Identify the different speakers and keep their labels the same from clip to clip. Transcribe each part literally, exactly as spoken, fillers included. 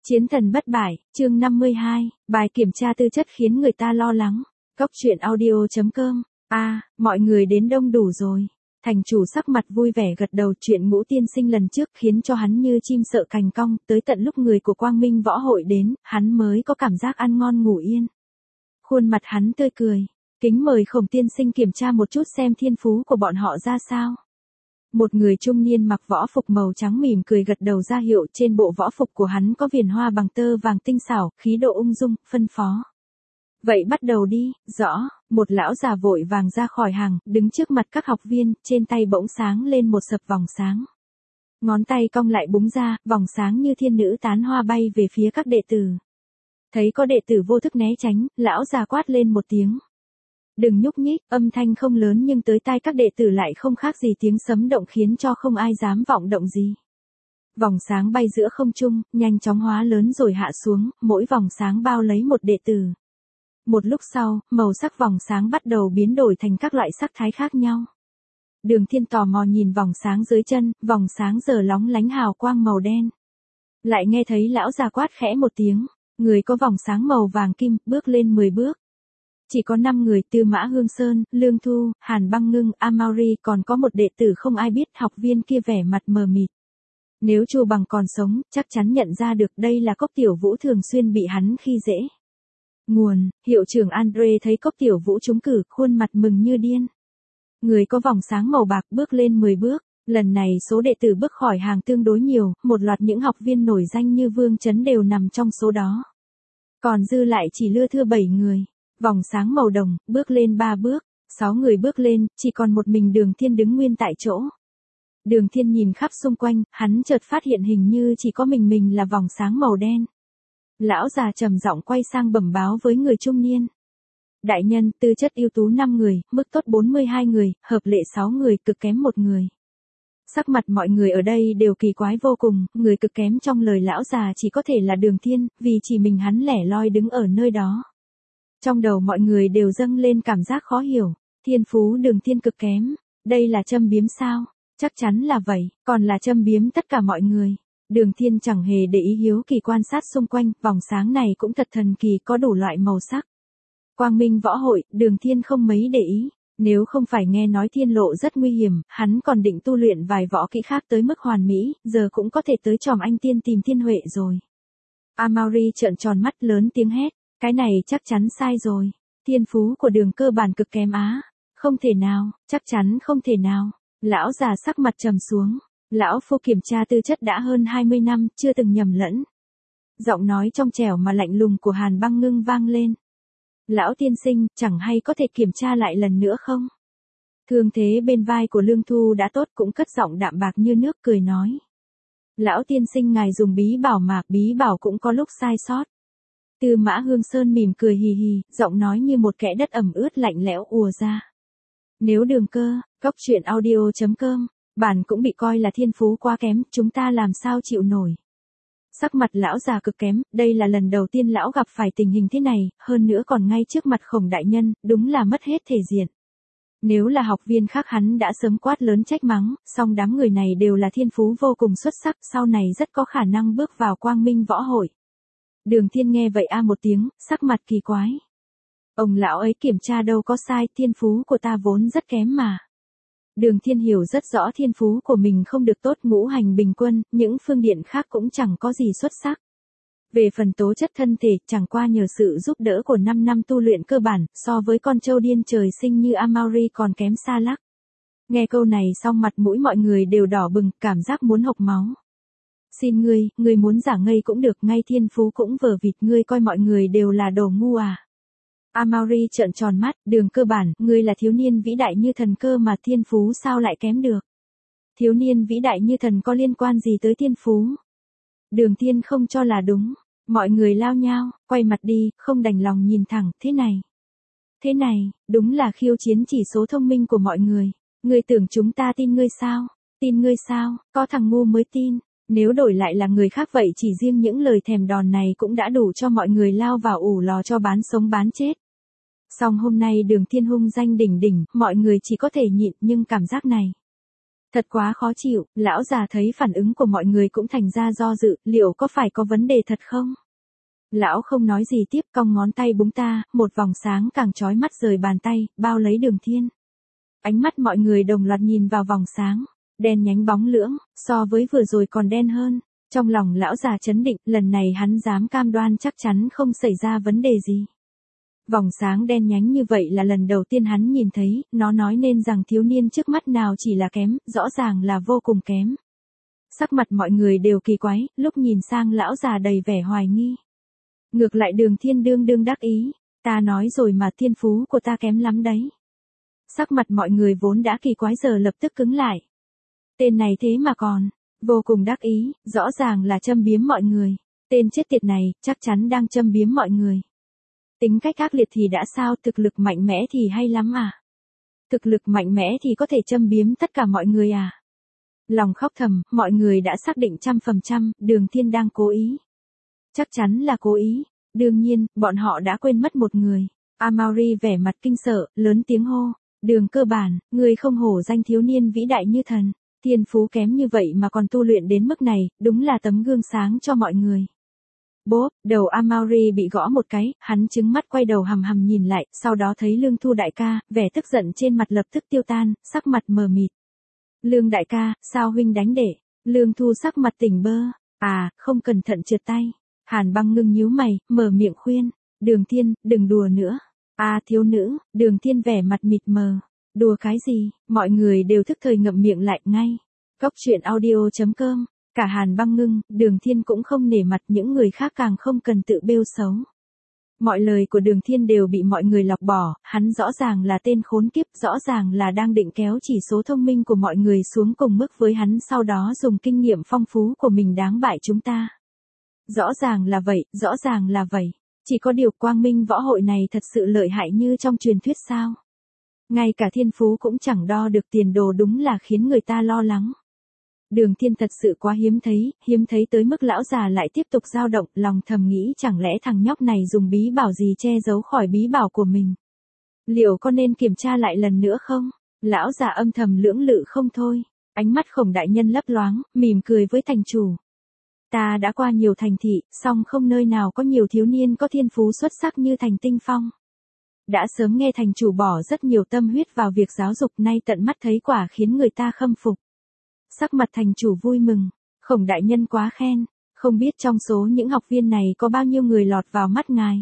Speaker 1: Chiến thần bất bại, chương năm mươi hai, bài kiểm tra tư chất khiến người ta lo lắng. Cốc truyện audio chấm com. A, à, mọi người đến đông đủ rồi. Thành chủ sắc mặt vui vẻ gật đầu, chuyện Ngũ tiên sinh lần trước khiến cho hắn như chim sợ cành cong, tới tận lúc người của Quang Minh võ hội đến, hắn mới có cảm giác ăn ngon ngủ yên. Khuôn mặt hắn tươi cười, kính mời Khổng tiên sinh kiểm tra một chút xem thiên phú của bọn họ ra sao. Một người trung niên mặc võ phục màu trắng mỉm cười gật đầu ra hiệu, trên bộ võ phục của hắn có viền hoa bằng tơ vàng tinh xảo, khí độ ung dung, phân phó. Vậy bắt đầu đi, rõ, một lão già vội vàng ra khỏi hàng, đứng trước mặt các học viên, trên tay bỗng sáng lên một sập vòng sáng. Ngón tay cong lại búng ra, vòng sáng như thiên nữ tán hoa bay về phía các đệ tử. Thấy có đệ tử vô thức né tránh, lão già quát lên một tiếng. Đừng nhúc nhích, âm thanh không lớn nhưng tới tai các đệ tử lại không khác gì tiếng sấm động khiến cho không ai dám vọng động gì. Vòng sáng bay giữa không trung, nhanh chóng hóa lớn rồi hạ xuống, mỗi vòng sáng bao lấy một đệ tử. Một lúc sau, màu sắc vòng sáng bắt đầu biến đổi thành các loại sắc thái khác nhau. Đường Thiên tò mò nhìn vòng sáng dưới chân, vòng sáng giờ lóng lánh hào quang màu đen. Lại nghe thấy lão già quát khẽ một tiếng, người có vòng sáng màu vàng kim, bước lên mười bước. Chỉ có năm người, Tư Mã Hương Sơn, Lương Thu, Hàn Băng Ngưng, Amauri, còn có một đệ tử không ai biết, học viên kia vẻ mặt mờ mịt. Nếu Chu Bằng còn sống, chắc chắn nhận ra được đây là Cốc Tiểu Vũ thường xuyên bị hắn khi dễ. Nguồn, hiệu trưởng Andre thấy Cốc Tiểu Vũ trúng cử, khuôn mặt mừng như điên. Người có vòng sáng màu bạc bước lên mười bước, lần này số đệ tử bước khỏi hàng tương đối nhiều, một loạt những học viên nổi danh như Vương Chấn đều nằm trong số đó. Còn dư lại chỉ lưa thưa bảy người. Vòng sáng màu đồng, bước lên ba bước, sáu người bước lên, chỉ còn một mình Đường Thiên đứng nguyên tại chỗ. Đường Thiên nhìn khắp xung quanh, hắn chợt phát hiện hình như chỉ có mình mình là vòng sáng màu đen. Lão già trầm giọng quay sang bẩm báo với người trung niên. Đại nhân, tư chất ưu tú năm người, mức tốt bốn mươi hai người, hợp lệ sáu người, cực kém một người. Sắc mặt mọi người ở đây đều kỳ quái vô cùng, người cực kém trong lời lão già chỉ có thể là Đường Thiên, vì chỉ mình hắn lẻ loi đứng ở nơi đó. Trong đầu mọi người đều dâng lên cảm giác khó hiểu, thiên phú Đường Thiên cực kém, đây là châm biếm sao? Chắc chắn là vậy, còn là châm biếm tất cả mọi người. Đường Thiên chẳng hề để ý hiếu kỳ quan sát xung quanh, vòng sáng này cũng thật thần kỳ, có đủ loại màu sắc. Quang Minh võ hội, Đường Thiên không mấy để ý, nếu không phải nghe nói thiên lộ rất nguy hiểm, hắn còn định tu luyện vài võ kỹ khác tới mức hoàn mỹ, giờ cũng có thể tới Tròm Anh Tiên tìm Thiên Huệ rồi. Amauri trợn tròn mắt lớn tiếng hét. Cái này chắc chắn sai rồi, thiên phú của Đường cơ bản cực kém á, không thể nào, chắc chắn không thể nào. Lão già sắc mặt trầm xuống, lão phu kiểm tra tư chất đã hơn hai mươi năm, chưa từng nhầm lẫn. Giọng nói trong trẻo mà lạnh lùng của Hàn Băng Ngưng vang lên. Lão tiên sinh, chẳng hay có thể kiểm tra lại lần nữa không? Thương thế bên vai của Lương Thu đã tốt, cũng cất giọng đạm bạc như nước cười nói. Lão tiên sinh ngài dùng bí bảo mà, bí bảo cũng có lúc sai sót. Tư Mã Hương Sơn mỉm cười hì hì, giọng nói như một kẽ đất ẩm ướt lạnh lẽo ùa ra. Nếu Đường cơ, cốc truyện audio chấm com, bản cũng bị coi là thiên phú quá kém, chúng ta làm sao chịu nổi. Sắc mặt lão già cực kém, đây là lần đầu tiên lão gặp phải tình hình thế này, hơn nữa còn ngay trước mặt Khổng đại nhân, đúng là mất hết thể diện. Nếu là học viên khác hắn đã sớm quát lớn trách mắng, song đám người này đều là thiên phú vô cùng xuất sắc, sau này rất có khả năng bước vào Quang Minh võ hội. Đường Thiên nghe vậy a một tiếng, sắc mặt kỳ quái. Ông lão ấy kiểm tra đâu có sai, thiên phú của ta vốn rất kém mà. Đường Thiên hiểu rất rõ thiên phú của mình không được tốt, ngũ hành bình quân, những phương diện khác cũng chẳng có gì xuất sắc. Về phần tố chất thân thể, chẳng qua nhờ sự giúp đỡ của năm năm tu luyện cơ bản, so với con trâu điên trời sinh như Amauri còn kém xa lắc. Nghe câu này xong mặt mũi mọi người đều đỏ bừng, cảm giác muốn hộc máu. Xin ngươi, ngươi muốn giả ngây cũng được, ngay thiên phú cũng vờ vịt, ngươi coi mọi người đều là đồ ngu à. Amauri trợn tròn mắt, Đường cơ bản, ngươi là thiếu niên vĩ đại như thần cơ mà thiên phú sao lại kém được. Thiếu niên vĩ đại như thần có liên quan gì tới thiên phú. Đường Thiên không cho là đúng, mọi người lao nhao, quay mặt đi, không đành lòng nhìn thẳng, thế này. Thế này, đúng là khiêu chiến chỉ số thông minh của mọi người, ngươi tưởng chúng ta tin ngươi sao, tin ngươi sao, có thằng ngu mới tin. Nếu đổi lại là người khác vậy chỉ riêng những lời thèm đòn này cũng đã đủ cho mọi người lao vào ủ lò cho bán sống bán chết. Song hôm nay Đường Thiên hung danh đỉnh đỉnh, mọi người chỉ có thể nhịn, nhưng cảm giác này. Thật quá khó chịu, lão già thấy phản ứng của mọi người cũng thành ra do dự, liệu có phải có vấn đề thật không? Lão không nói gì tiếp, cong ngón tay búng ta, một vòng sáng càng chói mắt rời bàn tay, bao lấy Đường Thiên. Ánh mắt mọi người đồng loạt nhìn vào vòng sáng, đen nhánh bóng lưỡng, so với vừa rồi còn đen hơn. Trong lòng lão già chấn định, lần này hắn dám cam đoan chắc chắn không xảy ra vấn đề gì. Vòng sáng đen nhánh như vậy là lần đầu tiên hắn nhìn thấy, nó nói nên rằng thiếu niên trước mắt nào chỉ là kém, rõ ràng là vô cùng kém. Sắc mặt mọi người đều kỳ quái, lúc nhìn sang lão già đầy vẻ hoài nghi. Ngược lại Đường Thiên đương đương đắc ý, ta nói rồi mà thiên phú của ta kém lắm đấy. Sắc mặt mọi người vốn đã kỳ quái giờ lập tức cứng lại. Tên này thế mà còn, vô cùng đắc ý, rõ ràng là châm biếm mọi người. Tên chết tiệt này, chắc chắn đang châm biếm mọi người. Tính cách ác liệt thì đã sao, thực lực mạnh mẽ thì hay lắm à? Thực lực mạnh mẽ thì có thể châm biếm tất cả mọi người à? Lòng khóc thầm, mọi người đã xác định trăm phần trăm, Đường Thiên đang cố ý. Chắc chắn là cố ý. Đương nhiên, bọn họ đã quên mất một người. Amaury vẻ mặt kinh sợ, lớn tiếng hô. Đường Cơ Bản, người không hổ danh thiếu niên vĩ đại như thần. Thiên phú kém như vậy mà còn tu luyện đến mức này, đúng là tấm gương sáng cho mọi người. Bốp, đầu Amaury bị gõ một cái, hắn trừng mắt quay đầu hằm hằm nhìn lại, sau đó thấy Lương Thu đại ca, vẻ tức giận trên mặt lập tức tiêu tan, sắc mặt mờ mịt. Lương đại ca, sao huynh đánh đệ? Lương Thu sắc mặt tỉnh bơ, à, không cẩn thận trượt tay. Hàn Băng Ngưng nhíu mày, mở miệng khuyên, Đường Thiên, đừng đùa nữa. À thiếu nữ, Đường Thiên vẻ mặt mịt mờ. Đùa cái gì, mọi người đều thức thời ngậm miệng lại ngay. Cốc truyện audio chấm com, cả Hàn Băng Ngưng, Đường Thiên cũng không nể mặt, những người khác càng không cần tự bêu xấu. Mọi lời của Đường Thiên đều bị mọi người lọc bỏ, hắn rõ ràng là tên khốn kiếp, rõ ràng là đang định kéo chỉ số thông minh của mọi người xuống cùng mức với hắn, sau đó dùng kinh nghiệm phong phú của mình đáng bại chúng ta. Rõ ràng là vậy, rõ ràng là vậy. Chỉ có điều Quang Minh võ hội này thật sự lợi hại như trong truyền thuyết sao? Ngay cả thiên phú cũng chẳng đo được tiền đồ, đúng là khiến người ta lo lắng. Đường Thiên thật sự quá hiếm thấy, hiếm thấy tới mức lão già lại tiếp tục dao động, lòng thầm nghĩ chẳng lẽ thằng nhóc này dùng bí bảo gì che giấu khỏi bí bảo của mình. Liệu có nên kiểm tra lại lần nữa không? Lão già âm thầm lưỡng lự không thôi. Ánh mắt Khổng đại nhân lấp loáng, mỉm cười với thành chủ. Ta đã qua nhiều thành thị, song không nơi nào có nhiều thiếu niên có thiên phú xuất sắc như Thành Tinh Phong. Đã sớm nghe thành chủ bỏ rất nhiều tâm huyết vào việc giáo dục, nay tận mắt thấy quả khiến người ta khâm phục. Sắc mặt thành chủ vui mừng, Khổng đại nhân quá khen, không biết trong số những học viên này có bao nhiêu người lọt vào mắt ngài.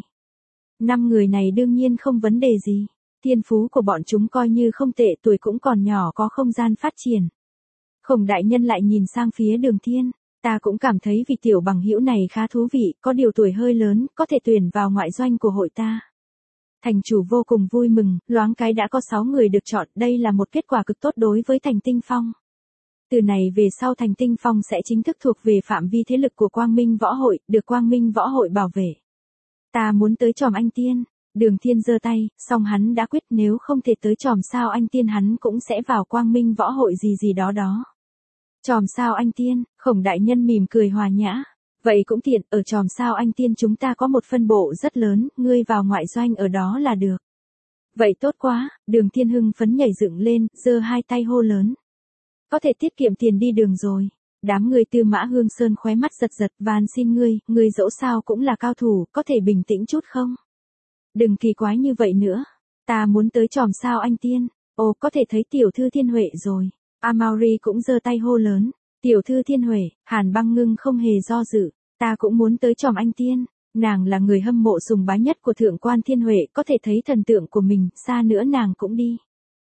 Speaker 1: Năm người này đương nhiên không vấn đề gì, thiên phú của bọn chúng coi như không tệ, tuổi cũng còn nhỏ, có không gian phát triển. Khổng đại nhân lại nhìn sang phía Đường Thiên, ta cũng cảm thấy vị tiểu bằng hữu này khá thú vị, có điều tuổi hơi lớn, có thể tuyển vào ngoại doanh của hội ta. Thành chủ vô cùng vui mừng, loáng cái đã có sáu người được chọn, đây là một kết quả cực tốt đối với Thành Tinh Phong. Từ này về sau Thành Tinh Phong sẽ chính thức thuộc về phạm vi thế lực của Quang Minh Võ Hội, được Quang Minh Võ Hội bảo vệ. Ta muốn tới Tròm Anh Tiên. Đường Thiên giơ tay, song hắn đã quyết nếu không thể tới Tròm Sao Anh Tiên hắn cũng sẽ vào Quang Minh Võ Hội gì gì đó đó. Tròm Sao Anh Tiên, Khổng đại nhân mỉm cười hòa nhã. Vậy cũng tiện, ở Tròm Sao Anh Tiên chúng ta có một phân bộ rất lớn, ngươi vào ngoại doanh ở đó là được. Vậy tốt quá, Đường Thiên hưng phấn nhảy dựng lên, giơ hai tay hô lớn. Có thể tiết kiệm tiền đi đường rồi. Đám người Tư Mã Hương Sơn khóe mắt giật giật, van xin ngươi, ngươi dẫu sao cũng là cao thủ, có thể bình tĩnh chút không? Đừng kỳ quái như vậy nữa. Ta muốn tới Tròm Sao Anh Tiên. Ồ, có thể thấy tiểu thư Thiên Huệ rồi. Amaury cũng giơ tay hô lớn. Tiểu thư Thiên Huệ, Hàn Băng Ngưng không hề do dự. Ta cũng muốn tới Tròm Anh Tiên. Nàng là người hâm mộ sùng bái nhất của Thượng quan Thiên Huệ, có thể thấy thần tượng của mình, xa nữa nàng cũng đi.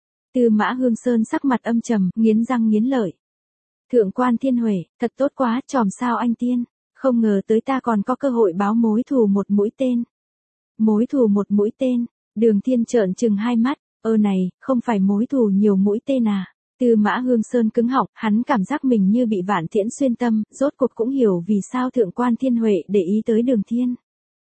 Speaker 1: Tư Mã Hương Sơn sắc mặt âm trầm, nghiến răng nghiến lợi. Thượng quan Thiên Huệ, thật tốt quá, Tròm Sao Anh Tiên. Không ngờ tới ta còn có cơ hội báo mối thù một mũi tên. Mối thù một mũi tên. Đường Thiên trợn trừng hai mắt. Ơ này, không phải mối thù nhiều mũi tên à? Tư Mã Hương Sơn cứng họng, hắn cảm giác mình như bị vạn tiễn xuyên tâm, rốt cuộc cũng hiểu vì sao Thượng quan Thiên Huệ để ý tới Đường Thiên.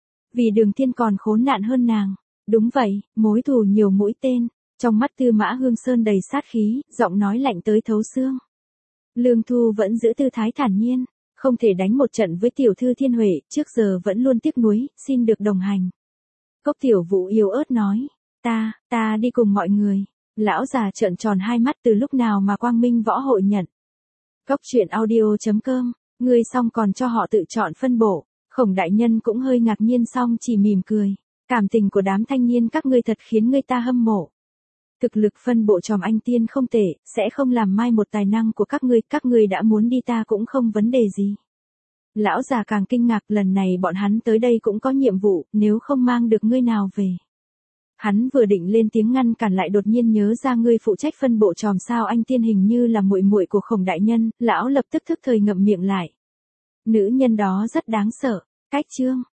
Speaker 1: Vì Đường Thiên còn khốn nạn hơn nàng. Đúng vậy, mối thù nhiều mũi tên. Trong mắt Tư Mã Hương Sơn đầy sát khí, giọng nói lạnh tới thấu xương. Lương Thu vẫn giữ tư thái thản nhiên, không thể đánh một trận với tiểu thư Thiên Huệ, trước giờ vẫn luôn tiếc nuối, xin được đồng hành. Cốc Tiểu Vũ yếu ớt nói, ta, ta đi cùng mọi người. Lão già trợn tròn hai mắt, từ lúc nào mà Quang Minh Võ hội nhận. Cốc truyện audio.com, ngươi xong còn cho họ tự chọn phân bổ. Khổng đại nhân cũng hơi ngạc nhiên xong chỉ mỉm cười. Cảm tình của đám thanh niên các ngươi thật khiến người ta hâm mộ. Thực lực phân bộ tròm anh tiên không tệ, sẽ không làm mai một tài năng của các ngươi, các ngươi đã muốn đi ta cũng không vấn đề gì. Lão già càng kinh ngạc, lần này bọn hắn tới đây cũng có nhiệm vụ, nếu không mang được ngươi nào về. Hắn vừa định lên tiếng ngăn cản lại đột nhiên nhớ ra ngươi phụ trách phân bộ tròm sao anh tiên hình như là muội muội của Khổng đại nhân, lão lập tức thức thời ngậm miệng lại. Nữ nhân đó rất đáng sợ. Cách chương